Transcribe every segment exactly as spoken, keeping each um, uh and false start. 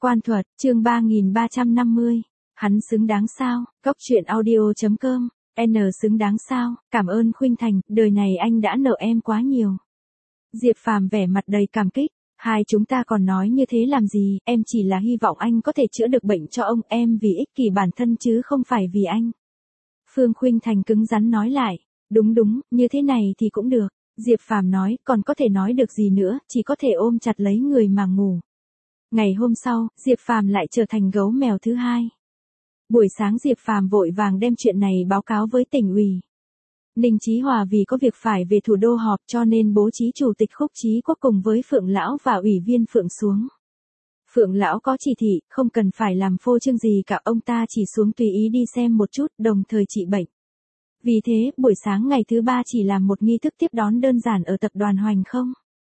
Quan thuật, chương ba nghìn ba trăm năm mươi. Hắn xứng đáng sao? Cốc truyện audio chấm com. N xứng đáng sao? Cảm ơn Khuynh Thành, đời này anh đã nợ em quá nhiều. Diệp Phàm vẻ mặt đầy cảm kích. Hai chúng ta còn nói như thế làm gì, em chỉ là hy vọng anh có thể chữa được bệnh cho ông, em vì ích kỷ bản thân chứ không phải vì anh. Phương Khuynh Thành cứng rắn nói lại. Đúng đúng, như thế này thì cũng được. Diệp Phàm nói, còn có thể nói được gì nữa, chỉ có thể ôm chặt lấy người mà ngủ. Ngày hôm sau, Diệp Phàm lại trở thành gấu mèo thứ hai. Buổi sáng Diệp Phàm vội vàng đem chuyện này báo cáo với tỉnh ủy. Ninh Chí Hòa vì có việc phải về thủ đô họp cho nên bố trí chủ tịch Khúc Chí Quốc cùng với Phượng Lão và ủy viên Phượng xuống. Phượng Lão có chỉ thị, không cần phải làm phô trương gì cả, ông ta chỉ xuống tùy ý đi xem một chút, đồng thời trị bệnh. Vì thế, buổi sáng ngày thứ ba chỉ làm một nghi thức tiếp đón đơn giản ở tập đoàn Hoành Không.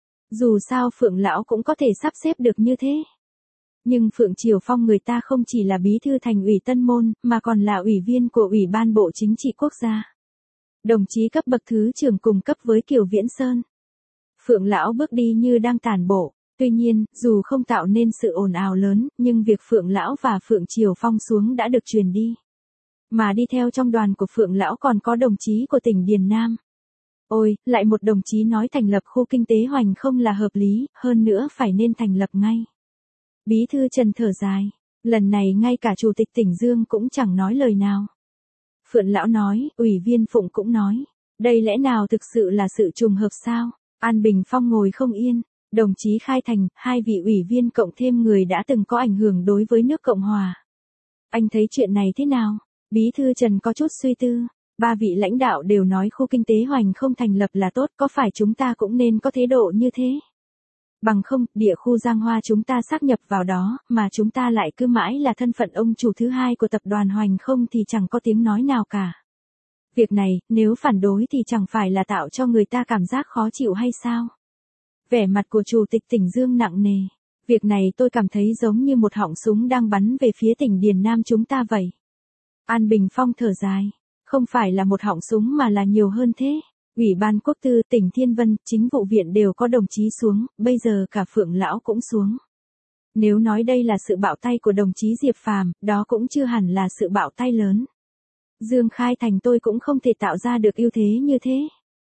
Dù sao Phượng Lão cũng có thể sắp xếp được như thế. Nhưng Phượng Triều Phong người ta không chỉ là bí thư thành ủy Tân Môn, mà còn là ủy viên của Ủy ban Bộ Chính trị Quốc gia. Đồng chí cấp bậc thứ trưởng cùng cấp với Kiều Viễn Sơn. Phượng Lão bước đi như đang tản bộ. Tuy nhiên, dù không tạo nên sự ồn ào lớn, nhưng việc Phượng Lão và Phượng Triều Phong xuống đã được truyền đi. Mà đi theo trong đoàn của Phượng Lão còn có đồng chí của tỉnh Điền Nam. Ôi, lại một đồng chí nói thành lập khu kinh tế Hoành Không là hợp lý, hơn nữa phải nên thành lập ngay. Bí thư Trần thở dài, lần này ngay cả chủ tịch tỉnh Dương cũng chẳng nói lời nào. Phượng Lão nói, ủy viên Phụng cũng nói, đây lẽ nào thực sự là sự trùng hợp sao? An Bình Phong ngồi không yên, đồng chí Khai Thành, hai vị ủy viên cộng thêm người đã từng có ảnh hưởng đối với nước Cộng Hòa. Anh thấy chuyện này thế nào? Bí thư Trần có chút suy tư. Ba vị lãnh đạo đều nói khu kinh tế Hoành Không thành lập là tốt, có phải chúng ta cũng nên có thái độ như thế? Bằng không, địa khu Giang Hoa chúng ta sáp nhập vào đó, mà chúng ta lại cứ mãi là thân phận ông chủ thứ hai của tập đoàn Hoành Không thì chẳng có tiếng nói nào cả. Việc này, nếu phản đối thì chẳng phải là tạo cho người ta cảm giác khó chịu hay sao? Vẻ mặt của chủ tịch tỉnh Dương nặng nề. Việc này tôi cảm thấy giống như một họng súng đang bắn về phía tỉnh Điền Nam chúng ta vậy. An Bình Phong thở dài. Không phải là một họng súng mà là nhiều hơn thế. Ủy ban Quốc tư, tỉnh Thiên Vân, chính vụ viện đều có đồng chí xuống, bây giờ cả Phượng Lão cũng xuống. Nếu nói đây là sự bạo tay của đồng chí Diệp Phàm, đó cũng chưa hẳn là sự bạo tay lớn. Dương Khai Thành tôi cũng không thể tạo ra được ưu thế như thế.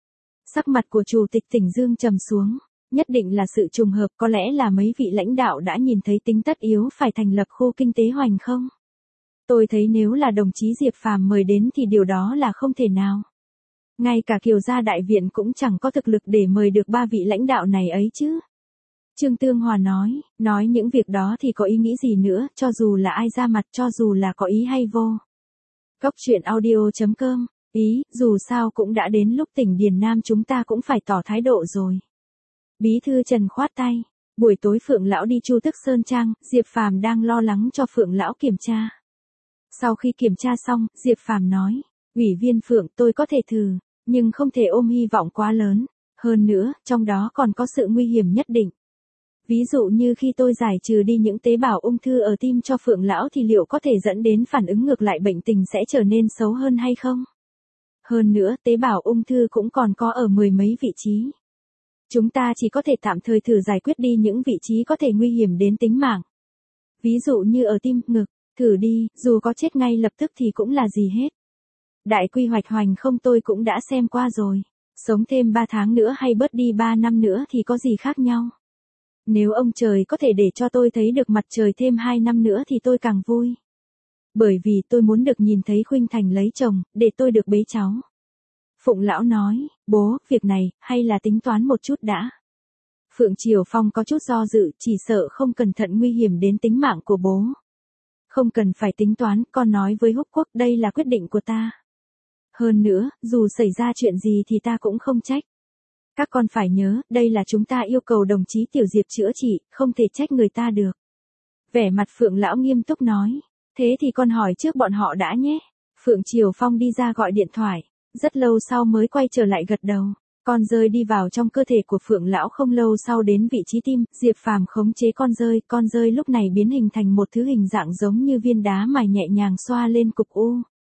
Sắc mặt của chủ tịch tỉnh Dương trầm xuống, nhất định là sự trùng hợp, có lẽ là mấy vị lãnh đạo đã nhìn thấy tính tất yếu phải thành lập khu kinh tế Hoành Không. Tôi thấy nếu là đồng chí Diệp Phàm mời đến thì điều đó là không thể nào. Ngay cả Kiều gia đại viện cũng chẳng có thực lực để mời được ba vị lãnh đạo này ấy chứ. Trương Tương Hòa nói, nói những việc đó thì có ý nghĩ gì nữa, cho dù là ai ra mặt, cho dù là có ý hay vô. Cốc truyện audio chấm com, ý, dù sao cũng đã đến lúc tỉnh Điền Nam chúng ta cũng phải tỏ thái độ rồi. Bí thư Trần khoát tay, buổi tối Phượng Lão đi Chu Tức Sơn Trang, Diệp Phàm đang lo lắng cho Phượng Lão kiểm tra. Sau khi kiểm tra xong, Diệp Phàm nói, ủy viên Phượng tôi có thể thử, nhưng không thể ôm hy vọng quá lớn, hơn nữa, trong đó còn có sự nguy hiểm nhất định. Ví dụ như khi tôi giải trừ đi những tế bào ung thư ở tim cho Phượng Lão thì liệu có thể dẫn đến phản ứng ngược lại, bệnh tình sẽ trở nên xấu hơn hay không? Hơn nữa, tế bào ung thư cũng còn có ở mười mấy vị trí. Chúng ta chỉ có thể tạm thời thử giải quyết đi những vị trí có thể nguy hiểm đến tính mạng. Ví dụ như ở tim, ngực. Thử đi, dù có chết ngay lập tức thì cũng là gì hết. Đại quy hoạch Hoành Không tôi cũng đã xem qua rồi. Sống thêm ba tháng nữa hay bớt đi ba năm nữa thì có gì khác nhau. Nếu ông trời có thể để cho tôi thấy được mặt trời thêm hai năm nữa thì tôi càng vui. Bởi vì tôi muốn được nhìn thấy Khuynh Thành lấy chồng, để tôi được bế cháu. Phụng Lão nói, bố, việc này, hay là tính toán một chút đã. Phượng Triều Phong có chút do dự, chỉ sợ không cẩn thận nguy hiểm đến tính mạng của bố. Không cần phải tính toán, con nói với Húc Quốc đây là quyết định của ta. Hơn nữa, dù xảy ra chuyện gì thì ta cũng không trách. Các con phải nhớ, đây là chúng ta yêu cầu đồng chí Tiểu Diệp chữa trị, không thể trách người ta được. Vẻ mặt Phượng Lão nghiêm túc nói, thế thì con hỏi trước bọn họ đã nhé. Phượng Triều Phong đi ra gọi điện thoại, rất lâu sau mới quay trở lại gật đầu. Con dơi đi vào trong cơ thể của Phượng Lão không lâu sau đến vị trí tim, Diệp Phàm khống chế con dơi, con dơi lúc này biến hình thành một thứ hình dạng giống như viên đá mài nhẹ nhàng xoa lên cục u.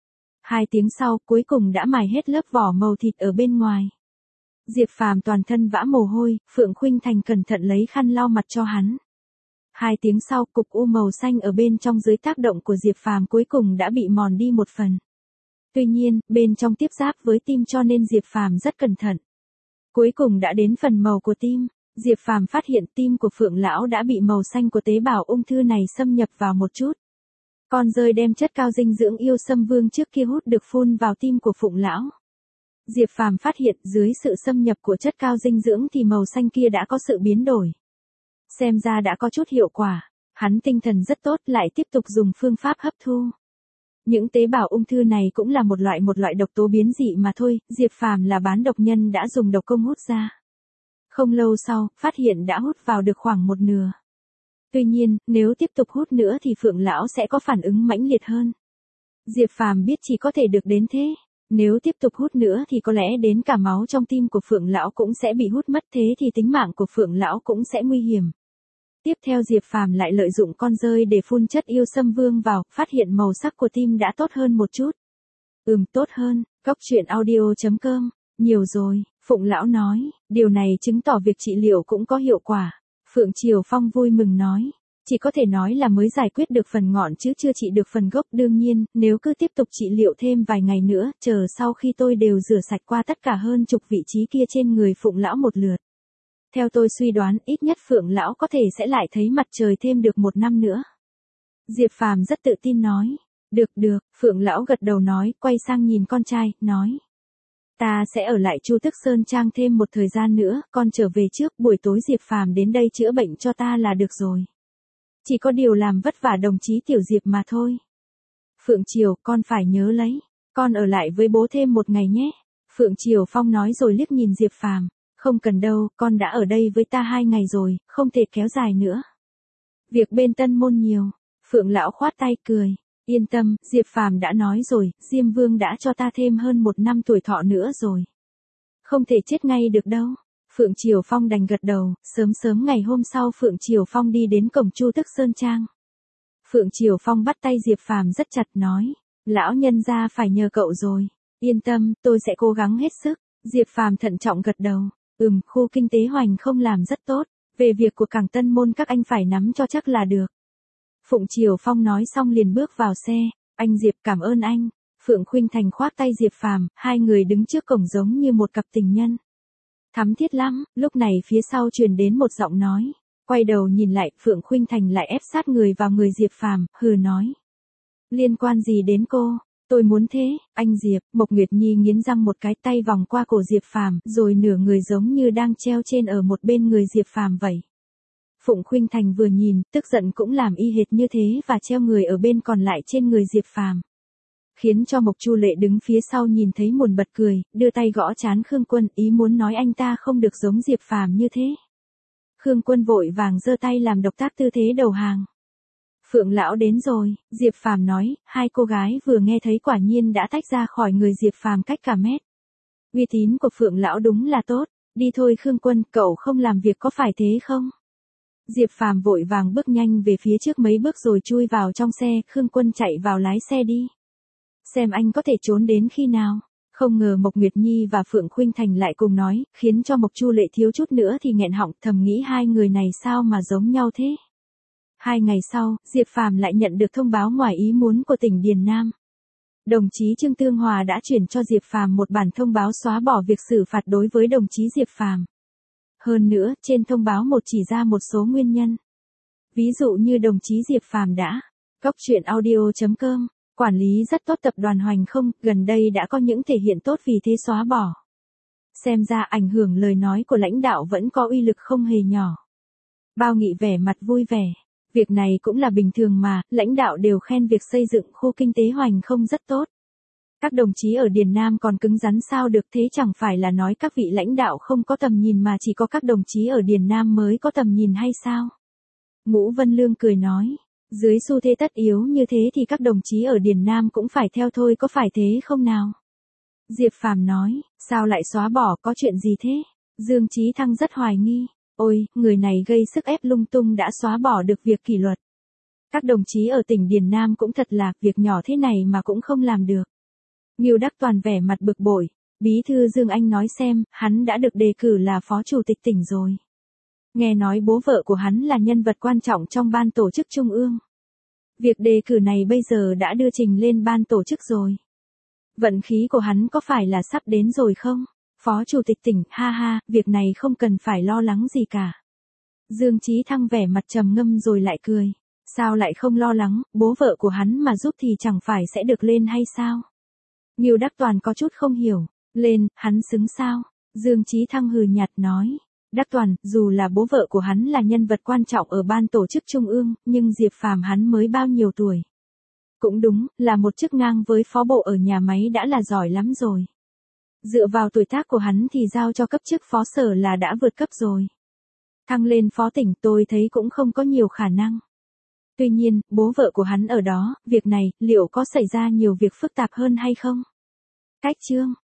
Hai tiếng sau, cuối cùng đã mài hết lớp vỏ màu thịt ở bên ngoài. Diệp Phàm toàn thân vã mồ hôi, Phượng Khuynh Thành cẩn thận lấy khăn lau mặt cho hắn. Hai tiếng sau, cục u màu xanh ở bên trong dưới tác động của Diệp Phàm cuối cùng đã bị mòn đi một phần. Tuy nhiên, bên trong tiếp giáp với tim cho nên Diệp Phàm rất cẩn thận. Cuối cùng đã đến phần màu của tim, Diệp Phàm phát hiện tim của Phượng lão đã bị màu xanh của tế bào ung thư này xâm nhập vào một chút. Con rơi đem chất cao dinh dưỡng yêu sâm vương trước kia hút được phun vào tim của Phượng lão. Diệp Phàm phát hiện dưới sự xâm nhập của chất cao dinh dưỡng thì màu xanh kia đã có sự biến đổi. Xem ra đã có chút hiệu quả, hắn tinh thần rất tốt lại tiếp tục dùng phương pháp hấp thu. Những tế bào ung thư này cũng là một loại một loại độc tố biến dị mà thôi, Diệp Phàm là bán độc nhân đã dùng độc công hút ra. Không lâu sau, phát hiện đã hút vào được khoảng một nửa. Tuy nhiên, nếu tiếp tục hút nữa thì Phượng lão sẽ có phản ứng mãnh liệt hơn. Diệp Phàm biết chỉ có thể được đến thế. Nếu tiếp tục hút nữa thì có lẽ đến cả máu trong tim của Phượng lão cũng sẽ bị hút mất, thế thì tính mạng của Phượng lão cũng sẽ nguy hiểm. Tiếp theo Diệp Phàm lại lợi dụng con rơi để phun chất yêu sâm vương vào, phát hiện màu sắc của tim đã tốt hơn một chút. Ừm, tốt hơn, Cóc truyện audio chấm com, nhiều rồi, Phụng lão nói, điều này chứng tỏ việc trị liệu cũng có hiệu quả. Phượng Triều Phong vui mừng nói, chỉ có thể nói là mới giải quyết được phần ngọn chứ chưa trị được phần gốc, đương nhiên, nếu cứ tiếp tục trị liệu thêm vài ngày nữa, chờ sau khi tôi đều rửa sạch qua tất cả hơn chục vị trí kia trên người Phụng lão một lượt. Theo tôi suy đoán, ít nhất Phượng lão có thể sẽ lại thấy mặt trời thêm được một năm nữa. Diệp Phàm rất tự tin nói, được được, Phượng lão gật đầu nói, quay sang nhìn con trai, nói. Ta sẽ ở lại Chu Tức Sơn Trang thêm một thời gian nữa, con trở về trước, buổi tối Diệp Phàm đến đây chữa bệnh cho ta là được rồi. Chỉ có điều làm vất vả đồng chí Tiểu Diệp mà thôi. Phượng Triều, con phải nhớ lấy, con ở lại với bố thêm một ngày nhé. Phượng Triều Phong nói rồi liếc nhìn Diệp Phàm, không cần đâu, con đã ở đây với ta hai ngày rồi, không thể kéo dài nữa. Việc bên Tân Môn nhiều, Phượng lão khoát tay cười, yên tâm, Diệp Phàm đã nói rồi, Diêm Vương đã cho ta thêm hơn một năm tuổi thọ nữa rồi. Không thể chết ngay được đâu. Phượng Triều Phong đành gật đầu, sớm sớm ngày hôm sau Phượng Triều Phong đi đến cổng Chu Tức Sơn Trang. Phượng Triều Phong bắt tay Diệp Phàm rất chặt nói, lão nhân gia phải nhờ cậu rồi, yên tâm, tôi sẽ cố gắng hết sức. Diệp Phàm thận trọng gật đầu, ừm, khu kinh tế Hoành không làm rất tốt, về việc của cảng Tân Môn các anh phải nắm cho chắc là được. Phượng Triều Phong nói xong liền bước vào xe, anh Diệp cảm ơn anh. Phượng Khuynh Thành khoác tay Diệp Phàm, hai người đứng trước cổng giống như một cặp tình nhân. Thắm thiết lắm, lúc này phía sau truyền đến một giọng nói. Quay đầu nhìn lại, Phượng Khuynh Thành lại ép sát người vào người Diệp Phàm, hừ nói. Liên quan gì đến cô? Tôi muốn thế, anh Diệp. Mộc Nguyệt Nhi nghiến răng một cái, tay vòng qua cổ Diệp Phàm, rồi nửa người giống như đang treo trên ở một bên người Diệp Phàm vậy. Phượng Khuynh Thành vừa nhìn, tức giận cũng làm y hệt như thế và treo người ở bên còn lại trên người Diệp Phàm. Khiến cho Mộc Chu Lệ đứng phía sau nhìn thấy buồn bật cười, đưa tay gõ trán Khương Quân, ý muốn nói anh ta không được giống Diệp Phàm như thế. Khương Quân vội vàng giơ tay làm động tác tư thế đầu hàng. Phượng lão đến rồi, Diệp Phàm nói, hai cô gái vừa nghe thấy quả nhiên đã tách ra khỏi người Diệp Phàm cách cả mét. Uy tín của Phượng lão đúng là tốt, đi thôi Khương Quân, cậu không làm việc có phải thế không? Diệp Phàm vội vàng bước nhanh về phía trước mấy bước rồi chui vào trong xe, Khương Quân chạy vào lái xe đi. Xem anh có thể trốn đến khi nào. Không ngờ Mộc Nguyệt Nhi và Phượng Khuynh Thành lại cùng nói, khiến cho Mộc Chu Lệ thiếu chút nữa thì nghẹn họng, thầm nghĩ hai người này sao mà giống nhau thế. Hai ngày sau, Diệp Phàm lại nhận được thông báo ngoài ý muốn của tỉnh Điền Nam. Đồng chí Trương Tương Hòa đã chuyển cho Diệp Phàm một bản thông báo xóa bỏ việc xử phạt đối với đồng chí Diệp Phàm. Hơn nữa, trên thông báo một chỉ ra một số nguyên nhân. Ví dụ như đồng chí Diệp Phàm đã, Cóc truyện audio chấm com, quản lý rất tốt tập đoàn Hoành không, gần đây đã có những thể hiện tốt vì thế xóa bỏ. Xem ra ảnh hưởng lời nói của lãnh đạo vẫn có uy lực không hề nhỏ. Bao Nghị vẻ mặt vui vẻ. Việc này cũng là bình thường mà, lãnh đạo đều khen việc xây dựng khu kinh tế Hoành không rất tốt. Các đồng chí ở Điền Nam còn cứng rắn sao được, thế chẳng phải là nói các vị lãnh đạo không có tầm nhìn mà chỉ có các đồng chí ở Điền Nam mới có tầm nhìn hay sao? Ngũ Vân Lương cười nói, dưới xu thế tất yếu như thế thì các đồng chí ở Điền Nam cũng phải theo thôi, có phải thế không nào? Diệp Phàm nói, sao lại xóa bỏ, có chuyện gì thế? Dương Chí Thăng rất hoài nghi, ôi, người này gây sức ép lung tung đã xóa bỏ được việc kỷ luật. Các đồng chí ở tỉnh Điền Nam cũng thật là, việc nhỏ thế này mà cũng không làm được. Ngưu Đắc Toàn vẻ mặt bực bội, bí thư Dương Anh nói xem, hắn đã được đề cử là phó chủ tịch tỉnh rồi. Nghe nói bố vợ của hắn là nhân vật quan trọng trong ban tổ chức trung ương. Việc đề cử này bây giờ đã đưa trình lên ban tổ chức rồi. Vận khí của hắn có phải là sắp đến rồi không? Phó chủ tịch tỉnh, ha ha, việc này không cần phải lo lắng gì cả. Dương Chí Thăng vẻ mặt trầm ngâm rồi lại cười. Sao lại không lo lắng, bố vợ của hắn mà giúp thì chẳng phải sẽ được lên hay sao? Ngưu Đắc Toàn có chút không hiểu. Lên, hắn xứng sao? Dương Chí Thăng hừ nhạt nói. Đắc Toàn, dù là bố vợ của hắn là nhân vật quan trọng ở ban tổ chức trung ương, nhưng Diệp Phàm hắn mới bao nhiêu tuổi? Cũng đúng, là một chức ngang với phó bộ ở nhà máy đã là giỏi lắm rồi. Dựa vào tuổi tác của hắn thì giao cho cấp chức phó sở là đã vượt cấp rồi. Thăng lên phó tỉnh tôi thấy cũng không có nhiều khả năng. Tuy nhiên, bố vợ của hắn ở đó, việc này, liệu có xảy ra nhiều việc phức tạp hơn hay không? Cách chương